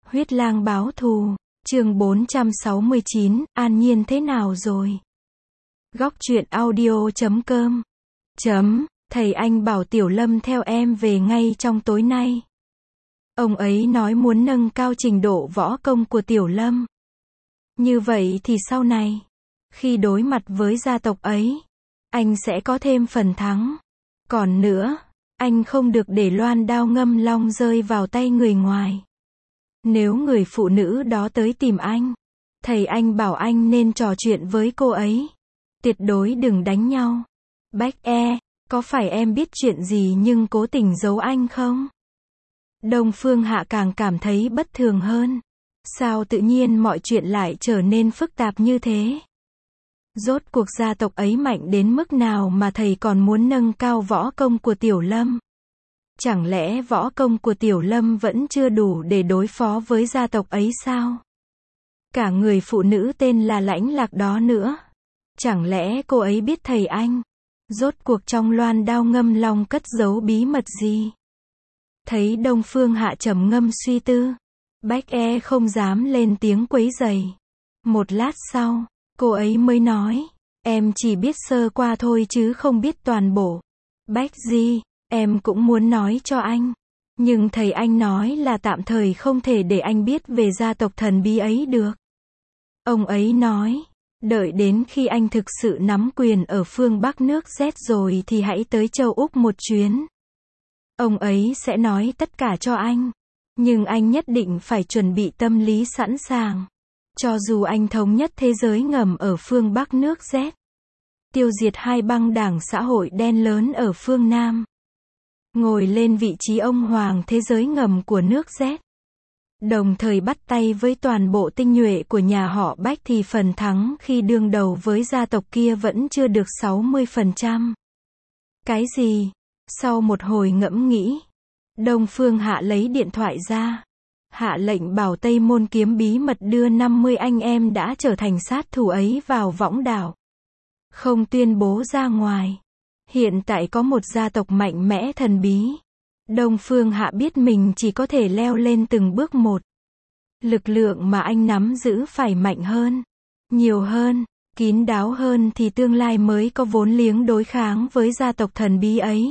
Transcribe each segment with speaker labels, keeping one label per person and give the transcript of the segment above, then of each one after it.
Speaker 1: Huyết lang báo thù, chương 469, An Nhiên thế nào rồi? Góc truyện audio.com Thầy anh bảo Tiểu Lâm theo em về ngay trong tối nay. Ông ấy nói muốn nâng cao trình độ võ công của Tiểu Lâm. Như vậy thì sau này, khi đối mặt với gia tộc ấy, anh sẽ có thêm phần thắng. Còn nữa, anh không được để loan đao ngâm long rơi vào tay người ngoài. Nếu người phụ nữ đó tới tìm anh, thầy anh bảo anh nên trò chuyện với cô ấy. Tuyệt đối đừng đánh nhau. Bách E, có phải em biết chuyện gì nhưng cố tình giấu anh không? Đông Phương Hạ càng cảm thấy bất thường hơn. Sao tự nhiên mọi chuyện lại trở nên phức tạp như thế? Rốt cuộc gia tộc ấy mạnh đến mức nào mà thầy còn muốn nâng cao võ công của Tiểu Lâm? Chẳng lẽ võ công của Tiểu Lâm vẫn chưa đủ để đối phó với gia tộc ấy sao? Cả người phụ nữ tên là Lãnh Lạc đó nữa. Chẳng lẽ cô ấy biết thầy anh? Rốt cuộc trong loan đao ngâm long cất giấu bí mật gì? Thấy Đông Phương Hạ trầm ngâm suy tư, Bách E không dám lên tiếng quấy rầy. Một lát sau, cô ấy mới nói, em chỉ biết sơ qua thôi chứ không biết toàn bộ. Bách Di, em cũng muốn nói cho anh. Nhưng thầy anh nói là tạm thời không thể để anh biết về gia tộc thần bí ấy được. Ông ấy nói, đợi đến khi anh thực sự nắm quyền ở phương Bắc nước Z rồi thì hãy tới châu Úc một chuyến. Ông ấy sẽ nói tất cả cho anh. Nhưng anh nhất định phải chuẩn bị tâm lý sẵn sàng. Cho dù anh thống nhất thế giới ngầm ở phương Bắc nước Z. Tiêu diệt hai băng đảng xã hội đen lớn ở phương Nam. Ngồi lên vị trí ông hoàng thế giới ngầm của nước Z. Đồng thời bắt tay với toàn bộ tinh nhuệ của nhà họ Bách thì phần thắng khi đương đầu với gia tộc kia vẫn chưa được 60%. Cái gì? Sau một hồi ngẫm nghĩ, Đông Phương Hạ lấy điện thoại ra. Hạ lệnh bảo Tây Môn Kiếm bí mật đưa 50 anh em đã trở thành sát thủ ấy vào võng đảo. Không tuyên bố ra ngoài. Hiện tại có một gia tộc mạnh mẽ thần bí. Đông Phương Hạ biết mình chỉ có thể leo lên từng bước một. Lực lượng mà anh nắm giữ phải mạnh hơn, nhiều hơn, kín đáo hơn thì tương lai mới có vốn liếng đối kháng với gia tộc thần bí ấy.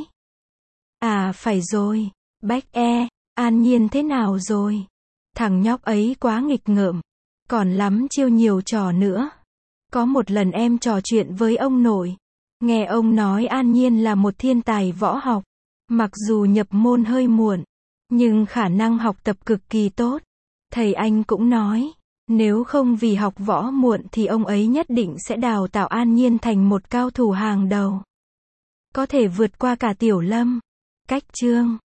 Speaker 1: À phải rồi, Bách E, An Nhiên thế nào rồi? Thằng nhóc ấy quá nghịch ngợm, còn lắm chiêu nhiều trò nữa. Có một lần em trò chuyện với ông nội, nghe ông nói An Nhiên là một thiên tài võ học. Mặc dù nhập môn hơi muộn, nhưng khả năng học tập cực kỳ tốt. Thầy anh cũng nói, nếu không vì học võ muộn thì ông ấy nhất định sẽ đào tạo An Nhiên thành một cao thủ hàng đầu. Có thể vượt qua cả Tiểu Lâm. Cách chương